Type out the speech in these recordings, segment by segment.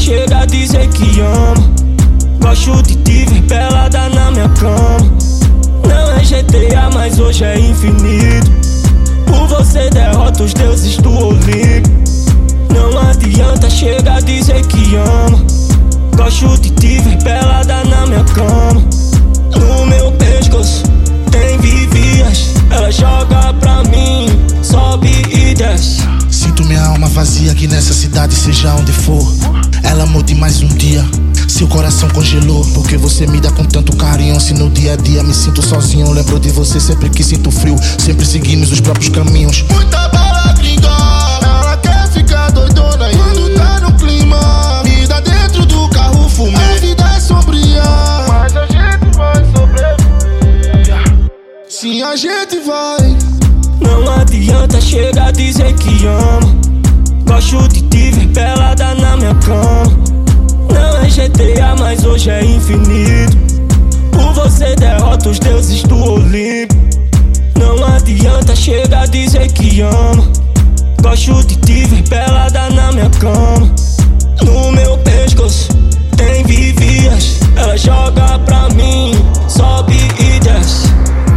chega a dizer que ama. Gosto de te ver pelada na minha cama. Não é GTA, mas hoje é infinito. Por você derrota os deuses do Olimpo. Não adianta, chega a dizer que ama. Gosto de te ver pelada na minha cama. No meu pescoço tem vivias. Ela joga pra mim, sobe e desce. Sinto minha alma vazia aqui nessa cidade, seja onde for. Ela mude mais um dia, seu coração congelou. Porque você me dá com tanto carinho. Se no dia a dia me sinto sozinho, lembro de você sempre que sinto frio. Sempre seguimos os próprios caminhos. Muita bala gringa, ela quer ficar doidona. E quando tá no clima, me dá dentro do carro fumê. A vida é sombria, mas a gente vai sobreviver. Sim, a gente vai. Não adianta, chega a dizer que ama. Gosto de te ver pelada na minha cama. Não é GTA, mas hoje é infinito. Por você derrota os deuses do Olimpo. Não adianta, chega a dizer que ama. Gosto de te ver pelada na minha cama. No meu pescoço tem vivias. Ela joga pra mim, sobe e desce.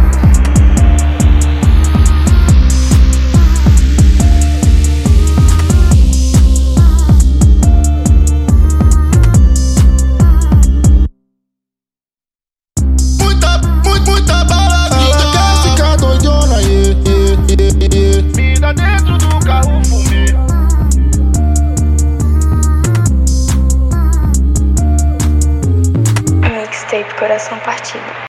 Muita bala gringa, ela quer ficar doidona. Me dá dentro do carro fumê. Mixtape Coração Partido.